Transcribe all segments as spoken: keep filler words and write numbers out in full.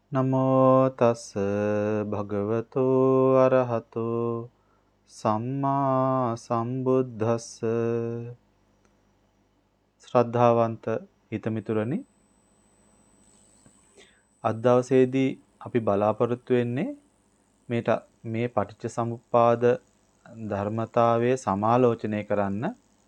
නමෝ තස් භගවතෝ අරහතෝ සම්මා සම්බුද්දස්ස ශ්‍රද්ධාවන්ත හිතමිතුරනි, අද දවසේදී අපි බලාපොරොත්තු වෙන්නේ මේට මේ පටිච්ච සමුප්පාද ධර්මතාවය සමාලෝචනය කරන්න.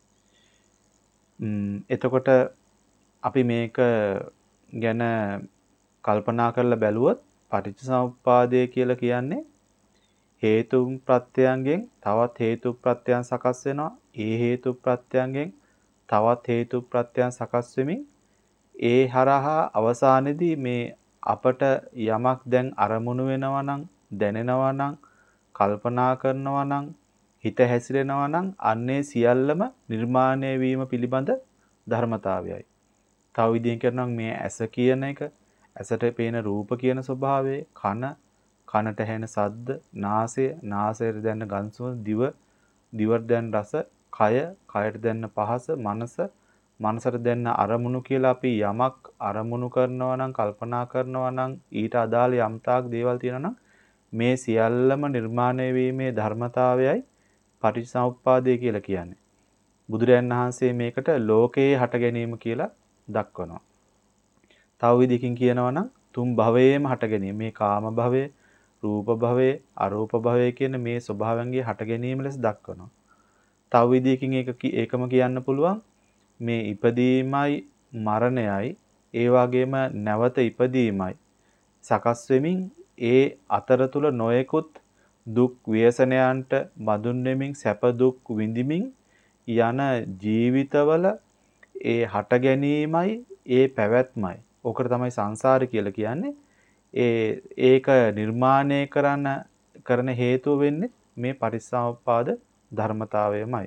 ම්, එතකොට අපි මේක ගැන කල්පනා කරලා බැලුවොත් පටිච්ච සමුප්පාදය කියලා කියන්නේ හේතුන් ප්‍රත්‍යයන්ගෙන් තවත් හේතු ප්‍රත්‍යයන් සකස් වෙනවා. ඒ හේතු ප්‍රත්‍යයන්ගෙන් තවත් හේතු ප්‍රත්‍යයන් සකස් වෙමින් ඒ හරහා අවසානයේදී මේ අපට යමක් දැන් අරමුණු වෙනවා නම්, දැනෙනවා නම්, කල්පනා කරනවා නම්, හිත හැසිරෙනවා නම් අන්නේ සියල්ලම නිර්මාණය වීම පිළිබඳ ධර්මතාවයයි. තව විදිහකින් කියනවා මේ ඇස කියන එක, ඇසට පේන රූප කියන ස්වභාවය, කන, කනට ඇහෙන ශබ්ද, නාසය, නාසයට දැනෙන ගඳ සුවඳ, දිව, දිවට දැනෙන රස, කය, කයට දැනෙන පහස, මනස, මනසට දැනෙන අරමුණු කියලා අපි යමක් අරමුණු කරනවා නම්, කල්පනා කරනවා නම්, ඊට අදාළ යම්තාක් දේවල් තියෙනවා නම් මේ සියල්ලම නිර්මාණය වීමේ ධර්මතාවයයි පටිච්චසමුප්පාදය කියලා කියන්නේ. බුදුරයන් වහන්සේ මේකට ලෝකයේ හට ගැනීම කියලා දක්වනවා. තව විදිහකින් කියනවා නම් තුන් භවයේම හට ගැනීම. මේ කාම භවය, රූප භවය, අරූප භවය කියන මේ ස්වභාවයන්ගේ හට ගැනීම ලෙස දක්වනවා. තව විදිහකින් ඒක ඒකම කියන්න පුළුවන් මේ ඉපදීමයි මරණයයි ඒ වගේම නැවත ඉපදීමයි සකස් වෙමින් ඒ අතර තුල නොයෙකුත් දුක් ව්‍යසනයන්ට බඳුන් වෙමින් සැප දුක් විඳිමින් යන ජීවිතවල ඒ හට ගැනීමයි ඒ පැවැත්මයි. ඕකට තමයි සංසාරය කියලා කියන්නේ. ඒ ඒක නිර්මාණය කරන කරන හේතුව වෙන්නේ මේ පටිච්චසමුප්පාද ධර්මතාවයමයි.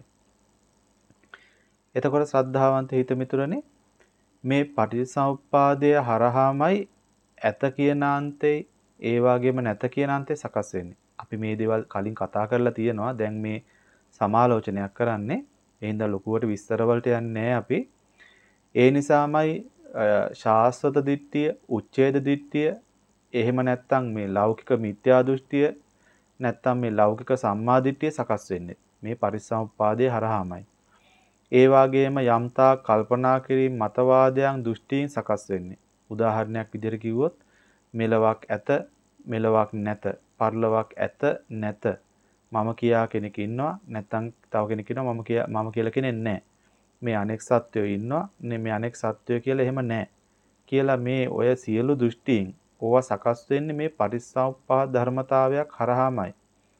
එතකොට ශ්‍රද්ධාවන්ත හිත මිතුරනේ, මේ පටිච්චසමුප්පාදය හරහාමයි ඇත කියන අන්තේ ඒ වගේම නැත කියන අන්තේ සකස් වෙන්නේ. අපි මේ දේවල් කලින් කතා කරලා තියෙනවා. දැන් මේ සමාලෝචනයක් කරන්නේ. ඒ හින්දා ලොකුවට විස්තර වලට යන්නේ නැහැ අපි. ඒ නිසාමයි ශාස්ත්‍රත දිට්ඨිය, උච්ඡේද දිට්ඨිය, එහෙම නැත්නම් මේ ලෞකික මිත්‍යා දෘෂ්ටිය, නැත්නම් මේ ලෞකික සම්මා දිට්ඨිය සකස් වෙන්නේ මේ පරිසම්පාදයේ හරහාමයි. ඒ වගේම යම්තා කල්පනා කිරීම මතවාදයන් දෘෂ්ටීන් සකස් වෙන්නේ. උදාහරණයක් විදිහට කිව්වොත් මෙලවක් ඇත, මෙලවක් නැත, පරලොවක් ඇත නැත, මම කියා කෙනෙක් ඉන්නවා, නැත්නම් තව කෙනෙක් ඉන්නවා මම කියා මම කියලා කෙනෙක් නැහැ. මේ අනෙක් සත්වයෝ ඉන්නවා, නේ මේ අනෙක් සත්වයෝ කියලා එහෙම නැහැ කියලා මේ ඔය සියලු දෘෂ්ටීන් ඕවා සකස් වෙන්නේ මේ පටිච්චසමුප්පාද ධර්මතාවයක් හරහාමයි.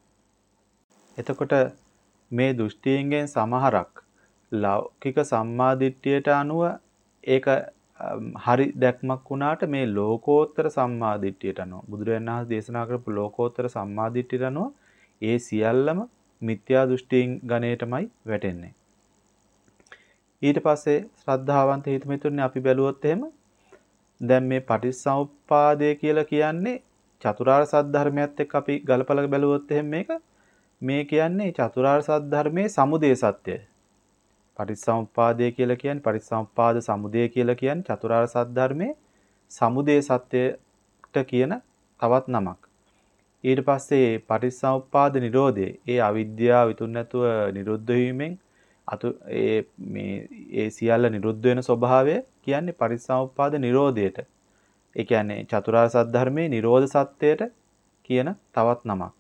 එතකොට මේ දෘෂ්ටීන්ගෙන් සමහරක් ලෞකික සම්මාදිට්ඨියට අනුව ඒක හරි දැක්මක් වුණාට මේ ලෝකෝත්තර සම්මාදිට්ඨියට අනුව බුදුරජාණන් වහන්සේ දේශනා කරපු ලෝකෝත්තර සම්මාදිට්ඨියට අනුව ඒ සියල්ලම මිත්‍යා දෘෂ්ටීන් ගණයටමයි වැටෙන්නේ. ඊට පස්සේ ශ්‍රද්ධාවන්ත හිත මිතුරනේ අපි බැලුවොත් එහෙම දැන් මේ පටිච්චසමුප්පාදය කියලා කියන්නේ චතුරාර්ය සත්‍ය ධර්මයත් එක්ක අපි ගලපලා බැලුවොත් එහෙම මේක මේ කියන්නේ චතුරාර්ය සත්‍ය ධර්මයේ සමුදය සත්‍යය. පටිච්චසමුප්පාදය කියලා කියන්නේ පටිච්චසමුප්පාද සමුදය කියලා කියන්නේ චතුරාර්ය සත්‍ය ධර්මයේ සමුදය සත්‍යයට කියන තවත් නමක්. ඊට පස්සේ පටිච්චසමුප්පාද නිරෝධය, ඒ අවිද්‍යාව විතුන් නැතුව නිරුද්ධ වීමෙන් අතු ඒ මේ ඒ සියල්ල නිරුද්ධ වෙන ස්වභාවය කියන්නේ පටිච්චසමුප්පාද නිරෝධයට. ඒ කියන්නේ චතුරාර්ය සත්‍ය ධර්මයේ නිරෝධ සත්‍යයට කියන තවත් නමක්.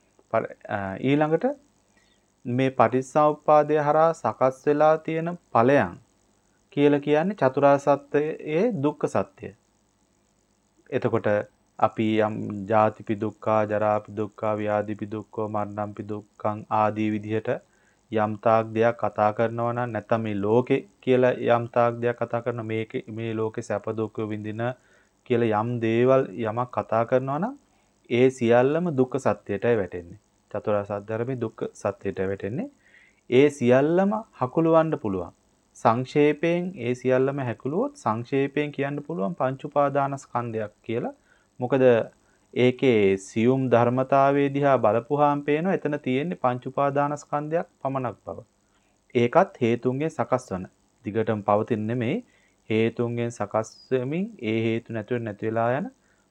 ඊළඟට මේ පටිච්චසමුප්පාදය හරහා සකස් වෙලා තියෙන ඵලයන් කියලා කියන්නේ චතුරාර්ය සත්‍යයේ දුක්ඛ සත්‍යය. එතකොට අපි යම් ජාතිපි දුක්ඛා, ජරාපි දුක්ඛා, ව්‍යාධිපි දුක්ඛෝ, මරණම්පි දුක්ඛං ආදී විදිහට යම් තාක් දෙයක් කතා කරනවා නම්, නැත්නම් මේ ලෝකේ කියලා යම් තාක් දෙයක් කතා කරන මේකේ මේ ලෝකේ සැප දුක් විඳින කියලා යම් දේවල් යමක් කතා කරනවා නම් ඒ සියල්ලම දුක්ඛ සත්‍යයටයි වැටෙන්නේ. චතුරාර්ය සත්‍ය ධර්මයේ දුක්ඛ සත්‍යයට වැටෙන්නේ. ඒ සියල්ලම හකුලවන්න පුළුවන්. සංක්ෂේපයෙන් ඒ සියල්ලම හැකුලුවොත් සංක්ෂේපයෙන් කියන්න පුළුවන් පංච උපාදානස්කන්ධයක් කියලා. මොකද ඒකේ සියුම් ධර්මතාවයේ දිහා බලපුවාම පේනවා එතන තියෙන්නේ පංච උපාදානස්කන්ධයක් පමණක් බව. ඒකත් හේතුන්ගෙන් සකස් වන. දිගටම පවතින නෙමෙයි, හේතුන්ගෙන් සකස් වෙමින් ඒ හේතු නැතුව නැති වෙලා යන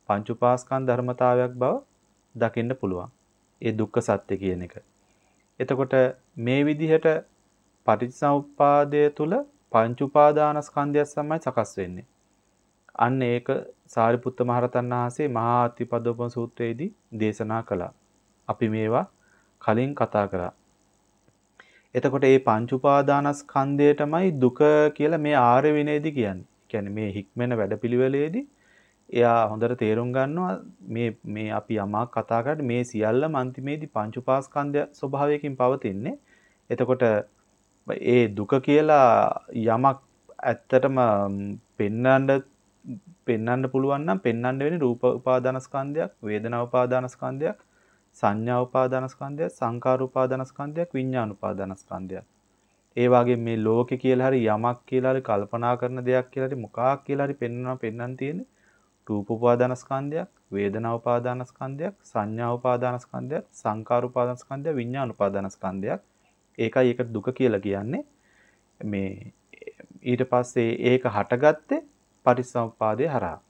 පංච උපාස්කන්ධ ධර්මතාවයක් බව දකින්න පුළුවන්. ඒ දුක්ඛ සත්‍ය කියන එක. එතකොට මේ විදිහට පටිච්චසමුප්පාදය තුල පංච උපාදානස්කන්ධය තමයි සකස් වෙන්නේ. අන්න ඒක සාරිපුත්ත මහරහතන් වහන්සේ මහා අත්තිපදෝපම සූත්‍රයේදී දේශනා කළා. අපි මේවා කලින් කතා කරා. එතකොට මේ පංච උපාදානස්කන්ධයටමයි දුක කියලා මේ ආර්ය විනයදී කියන්නේ. කියන්නේ මේ හික්මන වැඩපිළිවෙලේදී එයා හොඳට තේරුම් ගන්නවා මේ මේ අපි යමක් කතා කරද්දී මේ සියල්ලම අන්තිමේදී පංච උපාස්කන්ධ ස්වභාවයකින් පවතින්නේ. එතකොට ඒ දුක කියලා යමක් ඇත්තටම පෙන්වන්න පෙන්වන්න පුළුවන් නම් පෙන්වන්න වෙන්නේ රූප උපාදානස්කන්ධයක්, වේදනා උපාදානස්කන්ධයක්, සංඥා උපාදානස්කන්ධයක්, සංකාර උපාදානස්කන්ධයක්, විඥාන උපාදානස්කන්ධයක්. ඒ වගේ මේ ලෝකේ කියලා හරි යමක් කියලා හරි කල්පනා කරන දෙයක් කියලා හරි මොකක් කියලා හරි පෙන්වනවා පෙන්වන්න තියෙන්නේ රූප උපාදානස්කන්ධයක්, වේදනා උපාදානස්කන්ධයක්, සංඥා උපාදානස්කන්ධයක්, සංකාර උපාදානස්කන්ධයක්, විඥාන උපාදානස්කන්ධයක්. ඒකයි ඒක දුක කියලා කියන්නේ. මේ ඊට පස්සේ ඒක හටගත්තේ පටිච්චසමුප්පාදේ හරහා.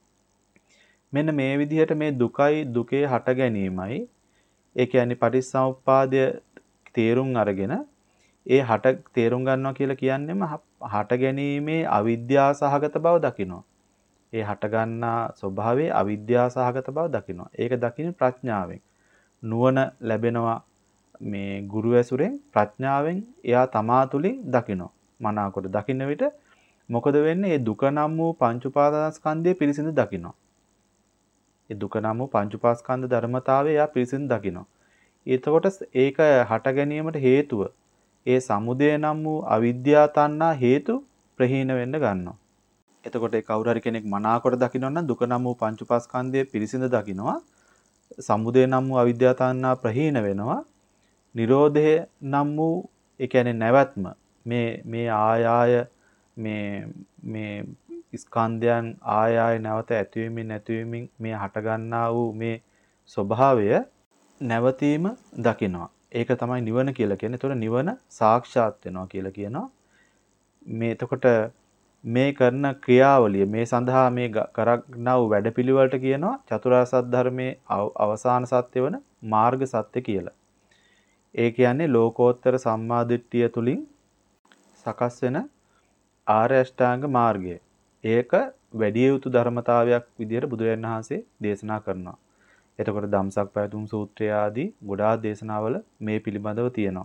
මෙන්න මේ විදිහට මේ දුකයි දුකේ හට ගැනීමයි ඒ කියන්නේ පටිච්චසමුප්පාදය තේරුම් අරගෙන ඒ හට තේරුම් ගන්නවා කියලා කියන්නේම හට ගැනීමේ අවිද්‍යාව සහගත බව දකිනවා. ඒ හට ගන්නා ස්වභාවයේ අවිද්‍යාව සහගත බව දකිනවා. ඒක දකින්නේ ප්‍රඥාවෙන්. නුවණ ලැබෙනවා මේ ගුරු ඇසුරෙන් ප්‍රඥාවෙන් එයා තමා තුලින් දකිනවා. මනාකොට දකින්න විට මොකද වෙන්නේ? මේ දුක නම් වූ පංච උපාදානස්කන්ධය පිරිසිදු දකිනවා. ඒ දුක නම් වූ පංච උපාස්කන්ධ ධර්මතාවය එයා පිරිසිදු දකිනවා. එතකොට ඒක හට ගැනීමට හේතුව ඒ සමුදය නම් වූ අවිද්‍යා තණ්හා හේතු ප්‍රහීන වෙන්න ගන්නවා. එතකොට ඒ කවුරු හරි කෙනෙක් මනාකොට දකිනවා නම් දුක නම් වූ පංච උපාස්කන්ධය පිරිසිදු දකිනවා. සමුදය නම් වූ අවිද්‍යා තණ්හා ප්‍රහීන වෙනවා. නිරෝධය නම් වූ ඒ කියන්නේ නැවැත්ම මේ මේ ආය ආය මේ මේ ස්කන්ධයන් ආය ආය නැවත ඇතිවීමෙන් නැතිවීමෙන් මේ හට ගන්නා වූ මේ ස්වභාවය නැවතීම දකිනවා. ඒක තමයි නිවන කියලා කියන්නේ. ඒතකොට නිවන සාක්ෂාත් වෙනවා කියලා කියනවා. මේ එතකොට මේ කරන ක්‍රියාවලිය මේ සඳහා මේ කරගන්නා වූ වැඩපිළිවෙලට කියනවා චතුරාර්ය සත්‍ය ධර්මයේ අවසාන සත්‍ය වන මාර්ග සත්‍ය කියලා. ඒ කියන්නේ ලෝකෝත්තර සම්මාදිට්ඨිය තුලින් සකස් වෙන ආර්ය අෂ්ටාංග මාර්ගය. ඒක වැඩි යුතු ධර්මතාවයක් විදිහට බුදුරජාණන් වහන්සේ දේශනා කරනවා. එතකොට ධම්සක් පැතුම් සූත්‍රය ආදී ගොඩාක් දේශනාවල මේ පිළිබඳව තියෙනවා.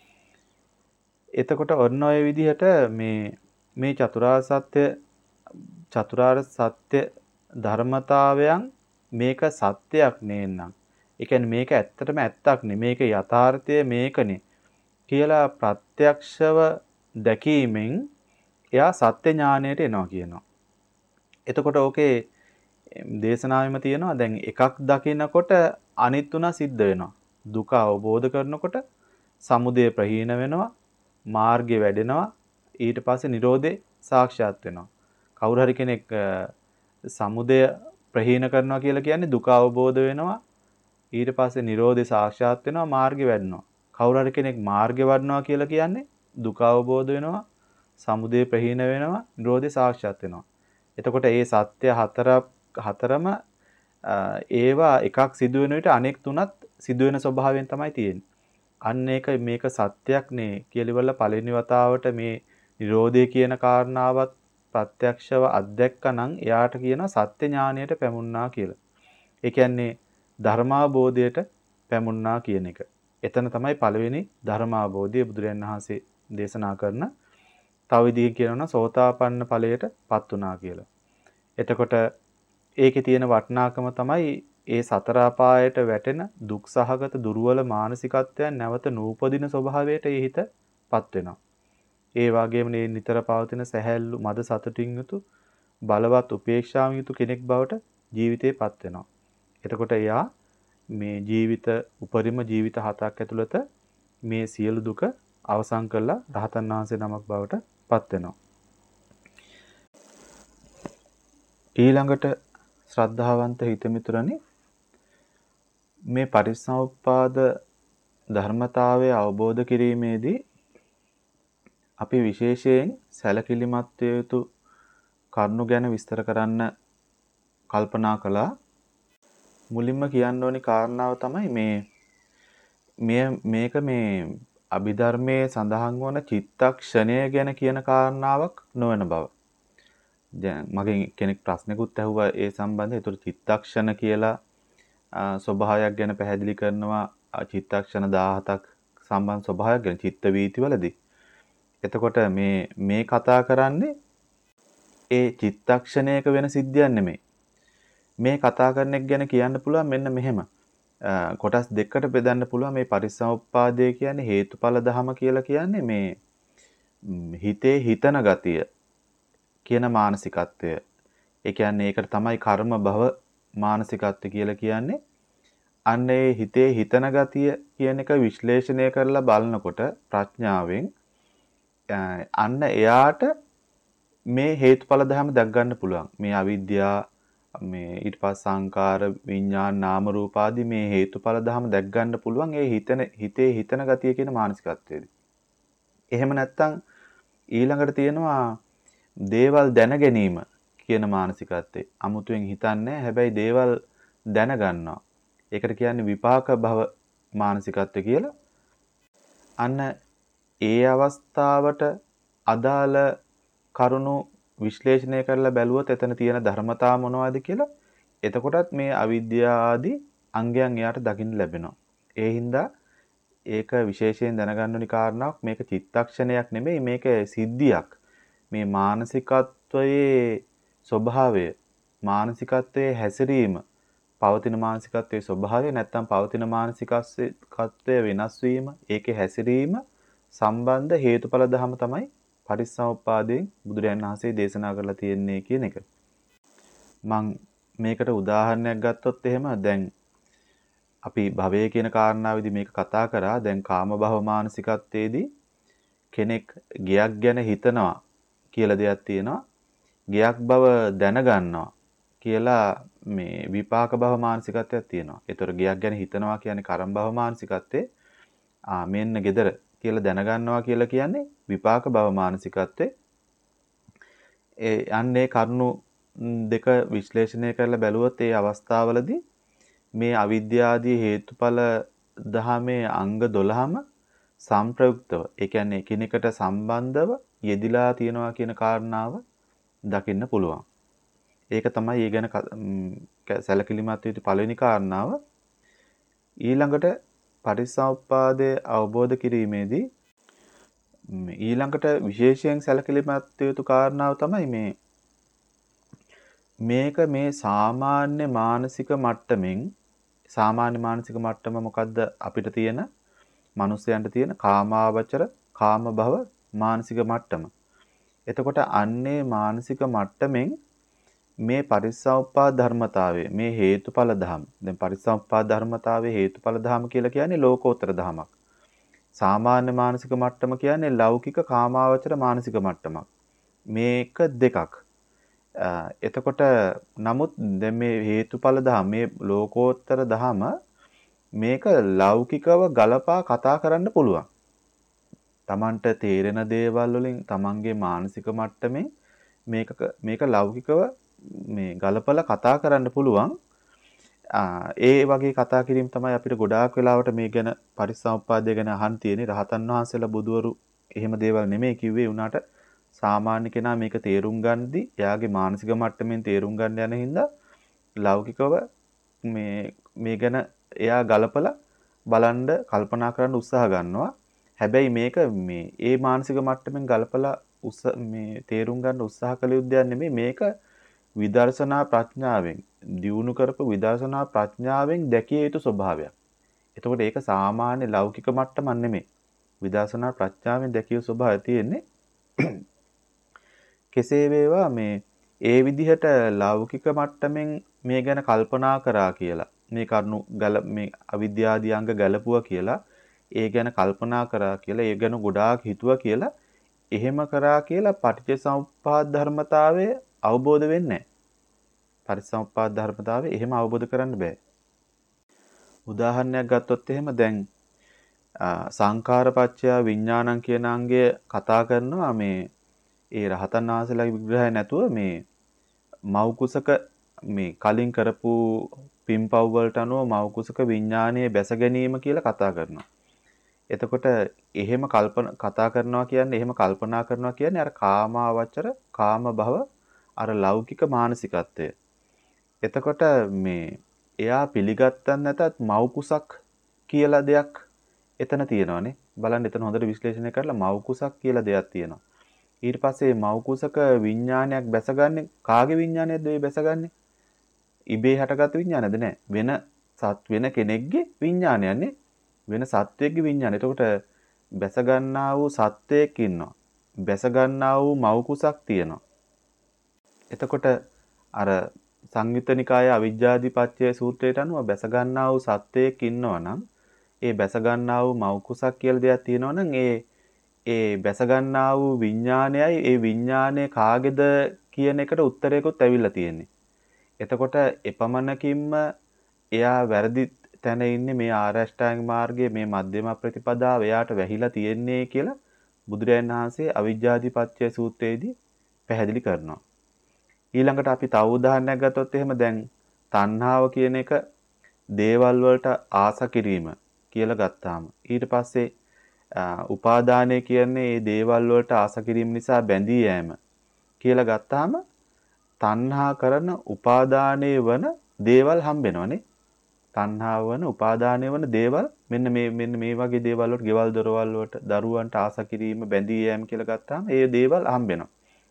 එතකොට ඔන්න ඔය විදිහට මේ මේ චතුරාර්ය සත්‍ය චතුරාර්ය සත්‍ය ධර්මතාවයන් මේක සත්‍යයක් නේනම්. ඒ කියන්නේ මේක ඇත්තටම ඇත්තක් නෙමේ මේක යථාර්ථය මේකනේ කියලා ප්‍රත්‍යක්ෂව දැකීමෙන් එයා සත්‍ය ඥානයට එනවා කියනවා. එතකොට ඕකේ දේශනාවෙම තියෙනවා දැන් එකක් දකිනකොට අනිත් තුන සිද්ධ වෙනවා. දුක අවබෝධ කරනකොට සමුදය ප්‍රහීන වෙනවා, මාර්ගය වැඩෙනවා, ඊට පස්සේ නිරෝධේ සාක්ෂාත් වෙනවා. කවුරු හරි කෙනෙක් සමුදය ප්‍රහීන කරනවා කියලා කියන්නේ දුක අවබෝධ වෙනවා, ඊට පස්සේ නිරෝධේ සාක්ෂාත් වෙනවා, මාර්ගය වැඩෙනවා. කවුරු හරි කෙනෙක් මාර්ගය වඩනවා කියලා කියන්නේ දුක අවබෝධ වෙනවා, සමුදය ප්‍රහීන වෙනවා, නිරෝධේ සාක්ෂාත් වෙනවා. එතකොට මේ සත්‍ය හතර හතරම ඒවා එකක් සිදු වෙන විට අනෙක් තුනත් සිදු වෙන ස්වභාවයෙන් තමයි තියෙන්නේ. අන්න ඒක මේක සත්‍යයක් නේ කියලා ඉවරලා පළවෙනි වතාවට මේ නිරෝධය කියන කාරණාවත් ප්‍රත්‍යක්ෂව අත්දැක්කනම් එයාට කියනවා සත්‍ය ඥානයට පැමුණා කියලා. ඒ කියන්නේ ධර්මාබෝධයට පැමුණා කියන එක. එතන තමයි පළවෙනි ධර්මාබෝධය බුදුරජාණන් වහන්සේ දේශනා කරන. තව විදිහකින් කියනවා නම් සෝතාපන්න ඵලයට පත් වුණා කියලා. එතකොට ඒකේ තියෙන වටිනාකම තමයි ඒ සතර අපායට වැටෙන දුක් සහගත දුර්වල මානසිකත්වයන් නැවත නූපදින ස්වභාවයට ඒ හිතපත් වෙනවා. ඒ වගේම මේ නිතර පවතින සැහැල්ලු මද සතුටින් යුතු බලවත් උපේක්ෂාවෙන් යුතු කෙනෙක් බවට ජීවිතේපත් වෙනවා. එතකොට එයා මේ ජීවිත උපරිම ජීවිත හතක් ඇතුළත මේ සියලු දුක අවසන් කරලා රහතන් වහන්සේ නමක් බවට පත් වෙනවා. ඊළඟට ශ්‍රද්ධාවන්ත හිතමිතුරනි මේ පටිච්චසමුප්පාද ධර්මතාවය අවබෝධ කිරීමේදී අපි විශේෂයෙන් සැලකිලිමත් යුතු කරුණු ගැන විස්තර කරන්න කල්පනා කළා. මුලින්ම කියන්න ඕනි කාරණාව තමයි මේ මේ මේක මේ අභිධර්මයේ සඳහන් වන චිත්තක්ෂණය ගැන කියන කාරණාවක් නොවන බව. දැන් මගෙන් කෙනෙක් ප්‍රශ්නකුත් ඇහුවා ඒ සම්බන්ධයෙන්. ඒතර චිත්තක්ෂණ කියලා ස්වභාවයක් ගැන පැහැදිලි කරනවා චිත්තක්ෂණ දහහතක් සම්බන්ධ ස්වභාවයක් ගැන චිත්ත වීතිවලදී. එතකොට මේ මේ කතා කරන්නේ ඒ චිත්තක්ෂණයක වෙන සිද්ධියක් නෙමෙයි. මේ කතා කරන එක ගැන කියන්න පුළුවන් මෙන්න මෙහෙම. කොටස් දෙකකට බෙදන්න පුළුවන්. මේ පරිසම්පාදය කියන්නේ හේතුඵල ධම කියලා කියන්නේ මේ හිතේ හිතන ගතිය කියන මානසිකත්වය. ඒ කියන්නේ ඒකට තමයි කර්ම භව මානසිකත්වය කියලා කියන්නේ. අන්න ඒ හිතේ හිතන ගතිය කියන එක විශ්ලේෂණය කරලා බලනකොට ප්‍රඥාවෙන් අන්න එයාට මේ හේතුඵල ධම දැක් ගන්න පුළුවන්. මේ අවිද්‍යාව මේ ඊට පස්ස සංකාර විඥාන නාම රූප ආදී මේ හේතුඵල ධම දැක් ගන්න පුළුවන් ඒ හිතන හිතේ හිතන ගතිය කියන මානසිකත්වයේදී. එහෙම නැත්නම් ඊළඟට තියෙනවා දේවල් දැන ගැනීම කියන මානසිකත්වයේ. අමුතුවෙන් හිතන්නේ හැබැයි දේවල් දැන ගන්නවා. ඒකට කියන්නේ විපාක භව මානසිකත්වය කියලා. අන්න ඒ අවස්ථාවට අදාළ කරුණු විශ්ලේෂණය කරලා බැලුවොත් එතන තියෙන ධර්මතා මොනවද කියලා එතකොටත් මේ අවිද්‍යාව ආදී අංගයන් එයාට දකින්න ලැබෙනවා. ඒ හින්දා ඒක විශේෂයෙන් දැනගන්න ඕනි කාරණාවක් මේක චිත්තක්ෂණයක් නෙමෙයි මේක සිද්ධියක්. මේ මානසිකත්වයේ ස්වභාවය මානසිකත්වයේ හැසිරීම පවතින මානසිකත්වයේ ස්වභාවය නැත්තම් පවතින මානසිකත්වයේ වෙනස් වීම ඒකේ හැසිරීම සම්බන්ධ හේතුඵල ධම තමයි පටිච්චසමුප්පාදයෙන් බුදුරජාණන් වහන්සේ දේශනා කරලා තියෙන්නේ කියන එක. මම මේකට උදාහරණයක් ගත්තොත් එහෙම දැන් අපි භවය කියන කාරණාවේදී මේක කතා කරා. දැන් කාම භව මානසිකත්වයේදී කෙනෙක් ගයක් ගැන හිතනවා කියලා දෙයක් තියෙනවා. ගයක් බව දැනගන්නවා කියලා මේ විපාක භව මානසිකත්වයක් තියෙනවා. ඒතර ගයක් ගැන හිතනවා කියන්නේ කර්ම භව මානසිකත්වයේ ආ මෙන්න gedara කියලා දැනගන්නවා කියලා කියන්නේ විපාක භව මානසිකත්වයේ. ඒ යන්නේ කරුණු දෙක විශ්ලේෂණය කරලා බැලුවොත් ඒ අවස්ථාවවලදී මේ අවිද්‍යාදී හේතුඵල දහමේ අංග දොළහම සම්ප්‍රයුක්තව ඒ කියන්නේ එකිනෙකට සම්බන්ධව යෙදිලා තියෙනවා කියන කාරණාව දකින්න පුළුවන්. ඒක තමයි ඒ ගැන සැලකිලිමත් වෙච්ච පළවෙනි කාරණාව. ඊළඟට පටිච්චසමුප්පාදය අවබෝධ කිරීමේදී ඊළඟට විශේෂයෙන් සැලකිලිමත් යුතු කාරණාව තමයි මේ මේක මේ සාමාන්‍ය මානසික මට්ටමින් සාමාන්‍ය මානසික මට්ටම මොකද්ද අපිට තියෙන මිනිස්යන්ට තියෙන කාමාවචර කාම භව මානසික මට්ටම. එතකොට අන්නේ මානසික මට්ටමින් මේ පරිසම්පාද ධර්මතාවය මේ හේතුඵල ධම. දැන් පරිසම්පාද ධර්මතාවයේ හේතුඵල ධම කියලා කියන්නේ ලෝකෝත්තර ධමයක්. සාමාන්‍ය මානසික මට්ටම කියන්නේ ලෞකික කාමාවචර මානසික මට්ටමක්. මේක දෙකක්. එතකොට නමුත් දැන් මේ හේතුඵල ධම මේ ලෝකෝත්තර ධම මේක ලෞකිකව ගලපා කතා කරන්න පුළුවන්. Tamanට තේරෙන දේවල් වලින් Tamanගේ මානසික මට්ටමේ මේක මේක ලෞකිකව මේ ගලපලා කතා කරන්න පුළුවන්. ඒ වගේ කතා කිරීම තමයි අපිට ගොඩාක් වෙලාවට මේ ගැන පරිසම්පාදය ගැන අහන්න තියෙන්නේ. රහතන් වහන්සේලා බුදවරු එහෙම දේවල් නෙමෙයි කිව්වේ. උනාට සාමාන්‍ය කෙනා මේක තේරුම් ගන්නදී එයාගේ මානසික මට්ටමින් තේරුම් ගන්න යන හින්දා ලෞකිකව මේ මේ ගැන එයා ගලපලා බලන්න කල්පනා කරන්න උත්සාහ ගන්නවා. හැබැයි මේක මේ ඒ මානසික මට්ටමින් ගලපලා උස්ස මේ තේරුම් ගන්න උත්සාහ කළ යුද්ධයක් නෙමෙයි. මේක විදර්ශනා ප්‍රඥාවෙන් දියුණු කරපු විදර්ශනා ප්‍රඥාවෙන් දැකිය යුතු ස්වභාවයක්. එතකොට ඒක සාමාන්‍ය ලෞකික මට්ටමක් නෙමෙයි. විදර්ශනා ප්‍රඥාවෙන් දැකිය යුතු ස්වභාවය තියෙන්නේ. කෙසේ වේවා මේ ඒ විදිහට ලෞකික මට්ටමින් මේ ගැන කල්පනා කරා කියලා මේ කරුණු ගල මේ අවිද්‍යාදී අංග ගැලපුවා කියලා ඒ ගැන කල්පනා කරා කියලා ඒ ගැන ගොඩාක් හිතුවා කියලා එහෙම කරා කියලා පටිච්චසමුප්පාද ධර්මතාවය අවබෝධ වෙන්නේ නැහැ. පටිච්චසමුප්පාද ධර්මතාවය එහෙම අවබෝධ කරන්න බෑ. උදාහරණයක් ගත්තොත් එහෙම දැන් සංඛාරපච්චය විඥානං කියන අංගය කතා කරනවා මේ ඒ රහතන් වහන්සේලාගේ විග්‍රහය නැතුව මේ මව් කුසක මේ කලින් කරපු පින්පව් වලට අනුව මව කුසක විඥානයේ බැස ගැනීම කියලා කතා කරනවා. එතකොට එහෙම කල්පන කතා කරනවා කියන්නේ එහෙම කල්පනා කරනවා කියන්නේ අර කාමාවචර කාම භව අර ලෞකික මානසිකත්වය. එතකොට මේ එයා පිළිගත්තත් නැතත් මව කුසක් කියලා දෙයක් එතන තියෙනවානේ. බලන්න එතන හොඳට විශ්ලේෂණය කරලා මව කුසක් කියලා දෙයක් තියෙනවා. ඊට පස්සේ මව කුසක විඥානයක් බැසගන්නේ කාගේ විඥානයක්ද මේ බැසගන්නේ? ඉබේ හටගත් විඥානයද නෑ. වෙන සත් වෙන කෙනෙක්ගේ විඥානයන්නේ. වෙන සත්වයේගේ විඥානය. එතකොට බැස ගන්නා වූ සත්වයක් ඉන්නවා. බැස ගන්නා වූ මව කුසක් තියෙනවා. එතකොට අර සංයුත්ත නිකායේ අවිජ්ජාධිපත්‍ය සූත්‍රයට අනුව බැස ගන්නා වූ සත්වයක් ඉන්නවා නම් ඒ බැස ගන්නා වූ මව කුසක් කියලා දෙයක් තියෙනවා නම් ඒ ඒ බැස ගන්නා වූ විඥානයයි ඒ විඥානය කාගේද කියන එකට උත්තරයකුත් ඇවිල්ලා තියෙන්නේ. එතකොට එපමණකින්ම එයා වැරදි තැන ඉන්නේ මේ ආරෂ්ඨාංග මාර්ගයේ මේ මධ්‍යම ප්‍රතිපදාව එයාට වැහිලා තියෙන්නේ කියලා බුදුරජාණන් වහන්සේ අවිජ්ජාධිපත්‍ය සූත්‍රයේදී පැහැදිලි කරනවා. ඊළඟට අපි තව උදාහරණයක් ගත්තොත් එහෙම දැන් තණ්හාව කියන එක දේවල් වලට ආස කිරීම කියලා ගත්තාම ඊට පස්සේ උපාදානය කියන්නේ මේ දේවල් වලට ආස කිරීම නිසා බැඳී යෑම කියලා ගත්තාම තණ්හා කරන උපාදානයේ වන දේවල් හම්බෙනවනේ. තණ්හාව වන උපාදානයේ වන දේවල් මෙන්න මේ මෙන්න මේ වගේ දේවල් වලට ගෙවල් දොරවල් වලට දරුවන්ට ආස කිරීම බැඳී යෑම කියලා ගත්තාම ඒ දේවල් හම්බෙනවා.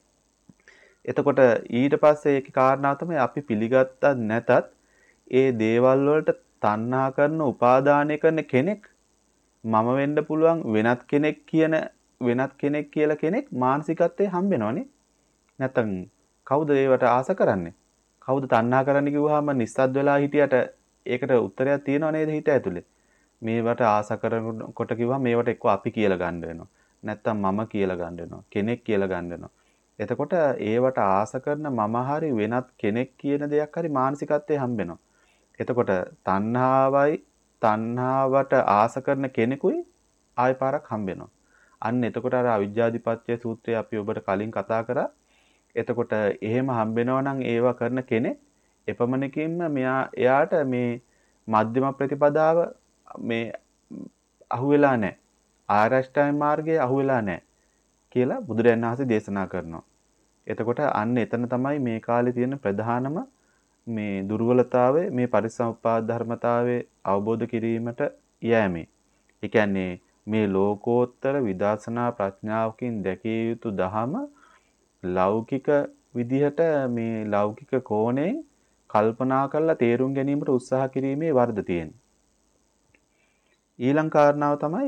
එතකොට ඊට පස්සේ ඒකේ කාරණාව තමයි අපි පිළිගත්තත් නැතත් ඒ දේවල් වලට තණ්හා කරන උපාදානය කරන කෙනෙක් මම වෙන්න පුළුවන් වෙනත් කෙනෙක් කියන වෙනත් කෙනෙක් කියලා කෙනෙක් මානසිකත්වයේ හම්බෙනවනේ. නැත්තම් කවුද ඒවට ආස කරන්නේ? කවුද තණ්හා කරන්න කිව්වහම නිස්සද්ද වෙලා හිටියට ඒකට උත්තරයක් තියෙනව නේද හිත ඇතුලේ? මේවට ආස කරනකොට කිව්වම මේවට එක්ක අපි කියලා ගන්න වෙනවා. නැත්තම් මම කියලා ගන්න වෙනවා. කෙනෙක් කියලා ගන්න වෙනවා. එතකොට ඒවට ආස කරන මම හරි වෙනත් කෙනෙක් කියන දෙයක් හරි මානසිකත්වයේ හම්බෙනවා. එතකොට තණ්හාවයි තණ්හාවට ආස කරන කෙනෙකුයි ආය පාරක් හම්බෙනවා. අන්න එතකොට අර අවිජ්ජාධිපත්‍ය සූත්‍රය අපි ඔබට කලින් කතා කරා. එතකොට එහෙම හම්බෙනවා නම් ඒවා කරන කෙනෙක් එපමණකින්ම මෙයා එයාට මේ මධ්‍යම ප්‍රතිපදාව මේ අහුවෙලා නැහැ. ආරෂ්ඨාංග මාර්ගයේ අහුවෙලා නැහැ කියලා බුදුරජාණන් වහන්සේ දේශනා කරනවා. එතකොට අන්න එතන තමයි මේ කාලේ තියෙන ප්‍රධානම මේ දුර්වලතාවය මේ පරිසම්පාද ධර්මතාවයේ අවබෝධ කිරීමට යෑමේ. ඒ කියන්නේ මේ ලෝකෝත්තර විදර්ශනා ප්‍රඥාවකින් දැකිය යුතු ධහම ලෞකික විදිහට මේ ලෞකික කෝණයෙන් කල්පනා කරලා තේරුම් ගැනීමට උත්සාහ කිරීමේ වර්ධ තියෙනවා. ඊළඟ කාරණාව තමයි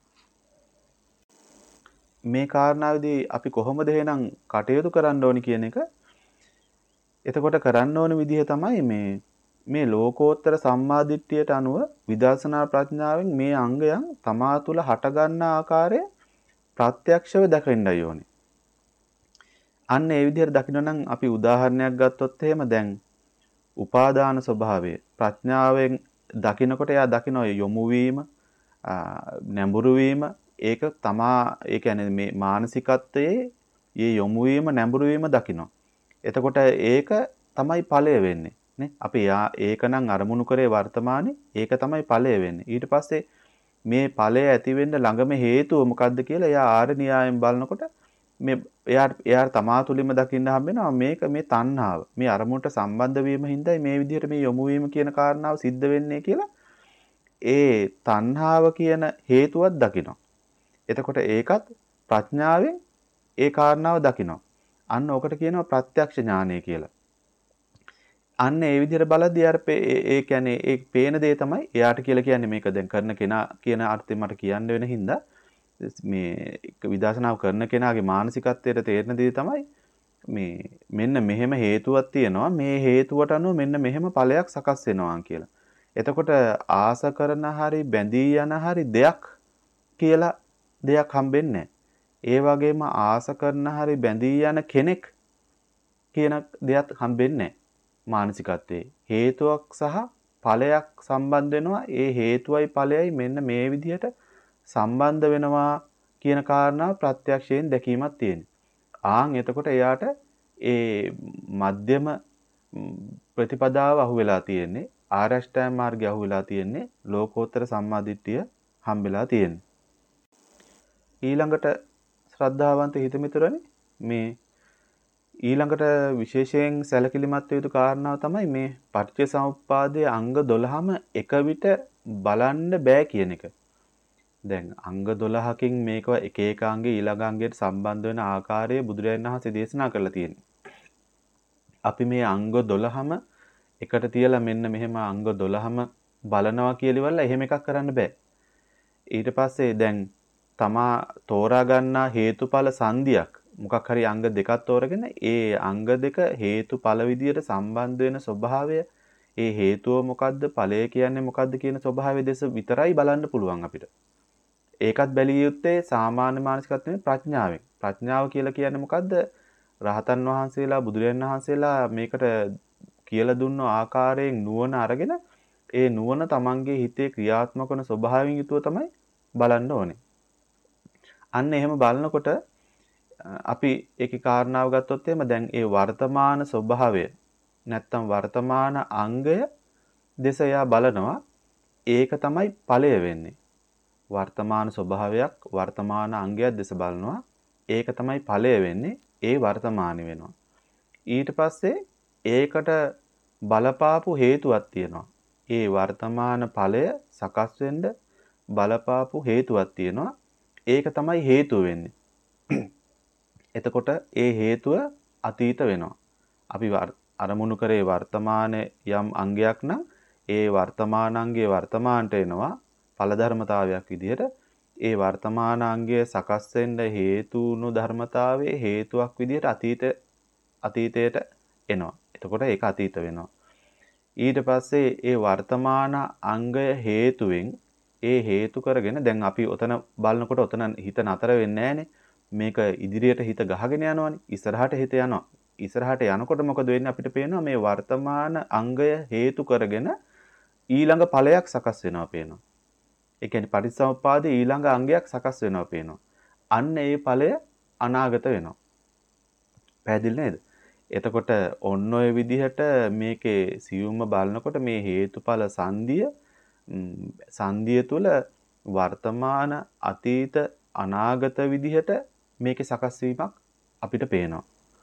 මේ කාරණාවේදී අපි කොහොමද එහෙනම් කටයුතු කරන්න ඕනි කියන එක. එතකොට කරන්න ඕන විදිහ තමයි මේ මේ ලෝකෝත්තර සම්මාදිට්ඨියට අනුව විදර්ශනා ප්‍රඥාවෙන් මේ අංගයන් තමා තුළ හටගන්න ආකාරය ප්‍රත්‍යක්ෂව දකින්නයි ඕනේ. අන්න ඒ විදිහට දකින්න නම් අපි උදාහරණයක් ගත්තොත් එහෙම දැන් උපාදාන ස්වභාවය ප්‍රඥාවෙන් දකින්නකොට එයා දකින්න යොමු වීම නැඹුරු වීම ඒක තමා ඒ කියන්නේ මේ මානසිකත්වයේ මේ යොමු වීම නැඹුරු වීම දකින්න. එතකොට ඒක තමයි ඵලය වෙන්නේ නේ. අපි ඒක නම් අරමුණු කරේ වර්තමානයේ ඒක තමයි ඵලය වෙන්නේ. ඊට පස්සේ මේ ඵලය ඇති වෙන්න ළඟම හේතුව මොකද්ද කියලා එයා ආර්ය න්‍යායෙන් බලනකොට මේ එයාට එයාට තමා තුළින්ම දකින්න හම්බෙනවා මේක මේ තණ්හාව. මේ අරමුණට සම්බන්ධ වීම හින්දායි මේ විදිහට මේ යොමු වීම කියන කාරණාව සිද්ධ වෙන්නේ කියලා ඒ තණ්හාව කියන හේතුවක් දකිනවා. එතකොට ඒකත් ප්‍රඥාවෙන් ඒ කාරණාව දකිනවා. අන්න ඔකට කියනවා ප්‍රත්‍යක්ෂ ඥානය කියලා. අන්න ඒ විදිහට බලද්දී අර ඒ කියන්නේ ඒ පේන දේ තමයි එයාට කියලා කියන්නේ මේක දැන් කරන කෙනා කියන අර්ථයෙන් මට කියන්න වෙන හින්දා මේ විදර්ශනාව කරන කෙනාගේ මානසිකත්වයට තේරෙන දේ තමයි මේ මෙන්න මෙහෙම හේතුවක් තියෙනවා මේ හේතුවට අනුව මෙන්න මෙහෙම ඵලයක් සකස් වෙනවා කියලා. එතකොට ආස කරන හරි බැඳී යන හරි දෙයක් කියලා දෙයක් හම්බෙන්නේ ඒ වගේම ආස කරන හරි බැඳී යන කෙනෙක් කියන දෙයක් හම්බෙන්නේ මානසිකත්වයේ. හේතුවක් සහ ඵලයක් සම්බන්ධ වෙනවා. ඒ හේතුවයි ඵලයයි මෙන්න මේ විදිහට සම්බන්ධ වෙනවා කියන කාරණාව ප්‍රත්‍යක්ෂයෙන් දැකීමක් තියෙනවා. ආන් එතකොට එයාට ඒ මධ්‍යම ප්‍රතිපදාව අහුවෙලා තියෙන්නේ. ආර්ය අෂ්ටාංග මාර්ගය අහුවෙලා තියෙන්නේ ලෝකෝත්තර සම්මාදිට්ඨිය හම්බෙලා තියෙන්නේ. ඊළඟට ශ්‍රද්ධාවන්ත හිතමිතුරනි මේ ඊළඟට විශේෂයෙන් සැලකිලිමත් යුතු කාරණාව තමයි මේ පටිච්චසමුප්පාදයේ අංග දොළහම එක විට බලන්න බෑ කියන එක. දැන් අංග දොළහකින් මේක එක එක අංගෙ ඊළඟ අංගයට සම්බන්ධ වෙන ආකාරය බුදුරජාණන් වහන්සේ දේශනා කරලා තියෙනවා. අපි මේ අංග දොළහම එකට තියලා මෙන්න මෙහෙම අංග දොළහම බලනවා කියලා එහෙම එකක් කරන්න බෑ. ඊට පස්සේ දැන් තමා තෝරා ගන්නා හේතුඵල සංදියක් මොකක් හරි අංග දෙකක් තෝරගෙන ඒ අංග දෙක හේතුඵල විදියට සම්බන්ධ වෙන ස්වභාවය ඒ හේතුව මොකද්ද ඵලය කියන්නේ මොකද්ද කියන ස්වභාවය දෙස විතරයි බලන්න පුළුවන් අපිට. ඒකත් බැලිය යුත්තේ සාමාන්‍ය මානසිකත්වයේ ප්‍රඥාවෙන්. ප්‍රඥාව කියලා කියන්නේ මොකද්ද? රහතන් වහන්සේලා බුදුරජාණන් වහන්සේලා මේකට කියලා දුන්න ආකාරයෙන් නුවණ අරගෙන ඒ නුවණ තමන්ගේ හිතේ ක්‍රියාත්මක වන ස්වභාවයෙන් යුතුව තමයි බලන්න ඕනේ. අන්න එහෙම බලනකොට අපි ඒකේ කාරණාව ගත්තොත් එහෙම දැන් ඒ වර්තමාන ස්වභාවය නැත්තම් වර්තමාන අංගය දෙස එයා බලනවා. ඒක තමයි ඵලය වෙන්නේ. වර්තමාන ස්වභාවයක් වර්තමාන අංගයක් දෙස බලනවා. ඒක තමයි ඵලය වෙන්නේ. ඒ වර්තමානි වෙනවා. ඊට පස්සේ ඒකට බලපාපු හේතුවක් තියෙනවා. ඒ වර්තමාන ඵලය සකස් වෙන්න බලපාපු හේතුවක් තියෙනවා. ඒක තමයි හේතුව වෙන්නේ. එතකොට ඒ හේතුව අතීත වෙනවා. අපි අරමුණු කරේ වර්තමාන යම් අංගයක් නම් ඒ වර්තමාන අංගයේ වර්තමානට එනවා ඵල ධර්මතාවයක් විදිහට. ඒ වර්තමාන අංගය සකස් වෙන්න හේතුණු ධර්මතාවයේ හේතුවක් විදිහට අතීත අතීතයට එනවා. එතකොට ඒක අතීත වෙනවා. ඊට පස්සේ ඒ වර්තමාන අංගය හේතුවෙන් ඒ හේතු කරගෙන දැන් අපි ඔතන බලනකොට ඔතන හිත නතර වෙන්නේ නැහනේ. මේක ඉදිරියට හිත ගහගෙන යනවනේ. ඉස්සරහට හිත යනවා. ඉස්සරහට යනකොට මොකද වෙන්නේ? අපිට පේනවා මේ වර්තමාන අංගය හේතු කරගෙන ඊළඟ ඵලයක් සකස් වෙනවා පේනවා. ඒ කියන්නේ පටිච්චසමුප්පාදේ ඊළඟ අංගයක් සකස් වෙනවා පේනවා. අන්න ඒ ඵලය අනාගත වෙනවා. පැහැදිලි නේද? එතකොට ඔන්න ඔය විදිහට මේකේ සියුම්ම බලනකොට මේ හේතුඵල සංදිය සංදිය තුළ වර්තමාන අතීත අනාගත විදිහට මේකේ සකස් වීමක් අපිට පේනවා.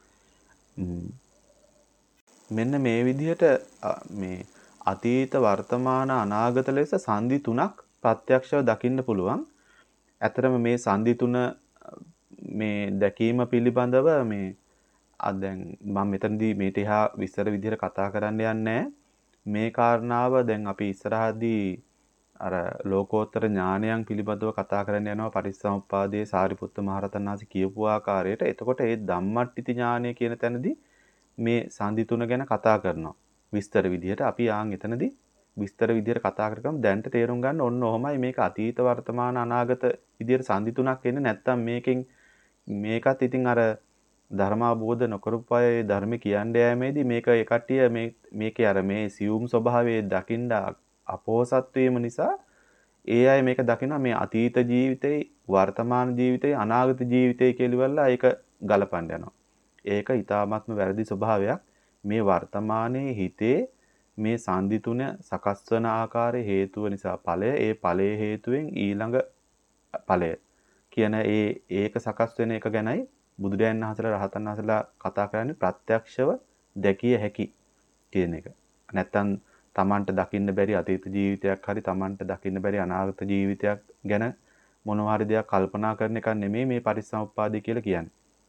මෙන්න මේ විදිහට මේ අතීත වර්තමාන අනාගත ලෙස සංදි තුනක් ප්‍රත්‍යක්ෂව දකින්න පුළුවන්. ඇතරම මේ සංදි තුන මේ දැකීම පිළිබඳව මේ අ දැන් මම මෙතනදී මේට එහා විස්තර විදිහට කතා කරන්න යන්නේ මේ කාරණාව දැන් අපි ඉස්සරහදී අර ලෝකෝත්තර ඥානයන් පිළිබඳව කතා කරන්න යනවා පටිච්චසමුප්පාදයේ සාරිපුත්ත මහරහතන් වහන්සේ කියපු ආකාරයට. එතකොට ඒ ධම්මට්ඨිති ඥානය කියන තැනදී මේ සංදි තුන ගැන කතා කරනවා. විස්තර විදිහට අපි ආන් එතනදී විස්තර විදිහට කතා කරගමු. දැන්ට තේරුම් ගන්න ඕන්න ඔහොමයි මේක අතීත වර්තමාන අනාගත විදිහට සංදි තුනක් එන්නේ. නැත්තම් මේකෙන් මේකත් ඉතින් අර ධර්මාබෝධ නොකරපු අය ධර්ම කියන්න යෑමේදී මේක ඒ කට්ටිය මේ මේකේ අර මේ සියුම් ස්වභාවයේ දකින්න අපෝසත් වීම නිසා ඒ අය මේක දකිනවා මේ අතීත ජීවිතේ වර්තමාන ජීවිතේ අනාගත ජීවිතේ කියලා ඒක ගලපන්න යනවා. ඒක ඊටාත්ම වැරදි ස්වභාවයක්. මේ වර්තමානයේ හිතේ මේ සංදි තුන සකස් වන ආකාරයේ හේතුව නිසා ඵලය ඒ ඵලයේ හේතුවෙන් ඊළඟ ඵලය කියන ඒ ඒක සකස් වෙන එක ගැනයි බුදුරජාණන් වහන්සේලා රහතන් වහන්සේලා කතා කරන්නේ ප්‍රත්‍යක්ෂව දැකිය හැකි කියන එක. නැත්තම් තමන්ට දකින්න බැරි අතීත ජීවිතයක් හරි තමන්ට දකින්න බැරි අනාගත ජීවිතයක් ගැන මොනවා හරි දෙයක් කල්පනා කරන එක නෙමෙයි මේ පටිච්චසමුප්පාදය කියලා කියන්නේ.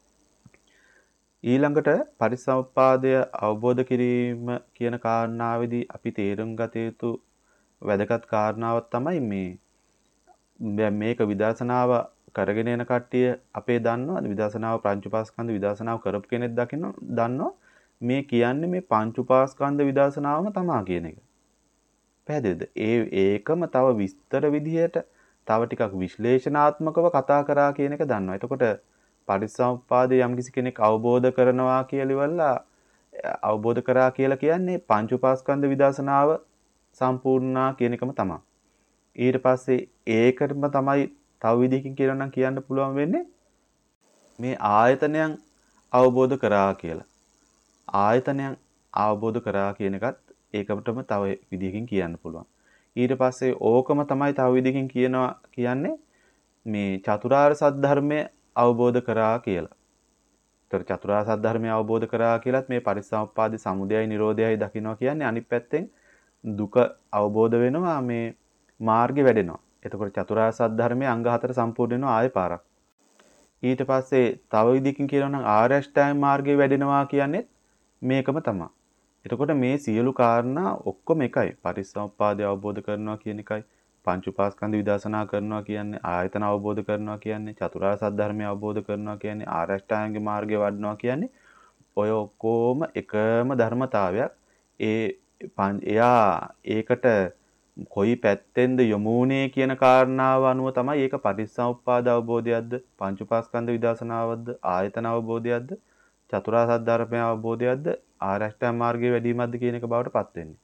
ඊළඟට පටිච්චසමුප්පාදය අවබෝධ කිරීම කියන කාරණාවේදී අපි තේරුම් ගත යුතු වැදගත් කාරණාවක් තමයි මේ මේක විදර්ශනාව කරගෙන යන කට්ටිය අපේ දන්නවා විදර්ශනාව පංච උපාස්කන්ධ විදර්ශනාව කරපු කෙනෙක් දකින්න දන්නවා මේ කියන්නේ මේ පංච උපාස්කන්ධ විදර්ශනාවම තමා කියන එක. පැහැදිලිද? ඒ ඒකම තව විස්තර විදිහට තව ටිකක් විශ්ලේෂණාත්මකව කතා කරා කියන එක දන්නවා. එතකොට පටිච්චසමුප්පාදේ යම්කිසි කෙනෙක් අවබෝධ කරනවා කියලා අවබෝධ කරා කියලා කියන්නේ පංච උපාස්කන්ධ විදර්ශනාව සම්පූර්ණා කියන එකම තමයි. ඊට පස්සේ ඒකටම තමයි තව විදිහකින් කියනවා නම් කියන්න පුළුවන් වෙන්නේ මේ ආයතනයන් අවබෝධ කරා කියලා. ආයතනයන් අවබෝධ කරා කියන එකත් ඒකටම තව විදිහකින් කියන්න පුළුවන්. ඊට පස්සේ ඕකම තමයි තව විදිහකින් කියනවා කියන්නේ මේ චතුරාර්ය සත්‍ය අවබෝධ කරා කියලා. ඒතර චතුරාර්ය සත්‍ය අවබෝධ කරා කියලත් මේ පරිසම්පාදේ සමුදයයි නිරෝධයයි දකින්නවා කියන්නේ අනිත් පැත්තෙන් දුක අවබෝධ වෙනවා මේ මාර්ගේ වැඩෙනවා. එතකොට චතුරාර්ය සත්‍ය ධර්මයේ අංග හතර සම්පූර්ණ වෙනවා ආයෙ පාරක්. ඊට පස්සේ තව විදිහකින් කියනවා නම් ආර්ය අෂ්ටාංග මාර්ගයේ වැඩෙනවා කියන්නේ මේකම තමයි. එතකොට මේ සියලු කාරණා ඔක්කොම එකයි. පරිසම්පාදය අවබෝධ කරනවා කියන එකයි. පංච උපාස්කන්ධ විදර්ශනා කරනවා කියන්නේ ආයතන අවබෝධ කරනවා කියන්නේ චතුරාර්ය සත්‍ය ධර්මය අවබෝධ කරනවා කියන්නේ ආර්ය අෂ්ටාංග මාර්ගය වඩනවා කියන්නේ ඔය ඔක්කොම එකම ධර්මතාවයක්. ඒ එයා ඒකට කොයි පැත්තෙන්ද යමුනේ කියන කාරණාව අනුව තමයි ඒක පටිච්චසමුප්පාද අවබෝධයක්ද පංච උපාස්කන්ධ විදර්ශනාවක්ද ආයතන අවබෝධයක්ද චතුරාර්ය සත්‍ය ධර්මය අවබෝධයක්ද ආර්ය අෂ්ටාංග මාර්ගයේ වැඩිමත්ද කියන එක බවට පත් වෙන්නේ.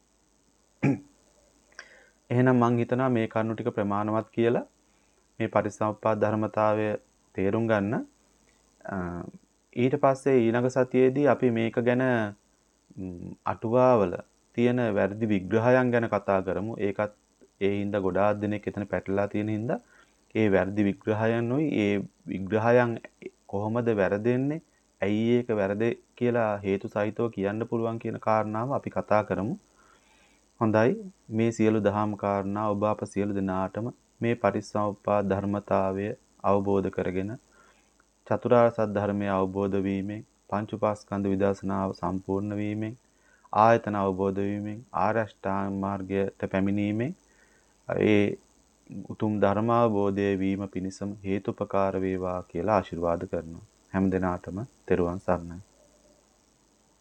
එහෙනම් මම හිතනවා මේ කරුණු ටික ප්‍රමාණවත් කියලා මේ පටිච්චසමුප්පාද ධර්මතාවය තේරුම් ගන්න. ඊට පස්සේ ඊළඟ සතියේදී අපි මේක ගැන අටුවාවල තියෙන වැරදි විග්‍රහයන් ගැන කතා කරමු. ඒකත් ඒ හින්දා ගොඩාක් දෙනෙක් එතන පැටලලා තියෙන හින්දා ඒ වැරදි විග්‍රහයන්ුයි ඒ විග්‍රහයන් කොහොමද වැරදෙන්නේ? ඇයි ඒක වැරදි කියලා හේතු සහිතව කියන්න පුළුවන් කියන කාරණාව අපි කතා කරමු. හොඳයි මේ සියලු දහම් කාරණා ඔබ අප සියලු දෙනාටම මේ පටිච්චසමුප්පාද ධර්මතාවය අවබෝධ කරගෙන චතුරාර්ය සත්‍ය ධර්මය අවබෝධ වීමෙන් පංච උපාස්කන්ධ විදර්ශනාව සම්පූර්ණ වීමෙන් ආයතන අවබෝධ වීමෙන් ආර්ය අෂ්ටාංග මාර්ගයට පැමිණීමෙන් ඒ උතුම් ධර්ම අවබෝධය වීම පිණිසම හේතුපකාර වේවා කියලා ආශිර්වාද කරනවා. හැම දිනාටම තෙරුවන් සරණයි.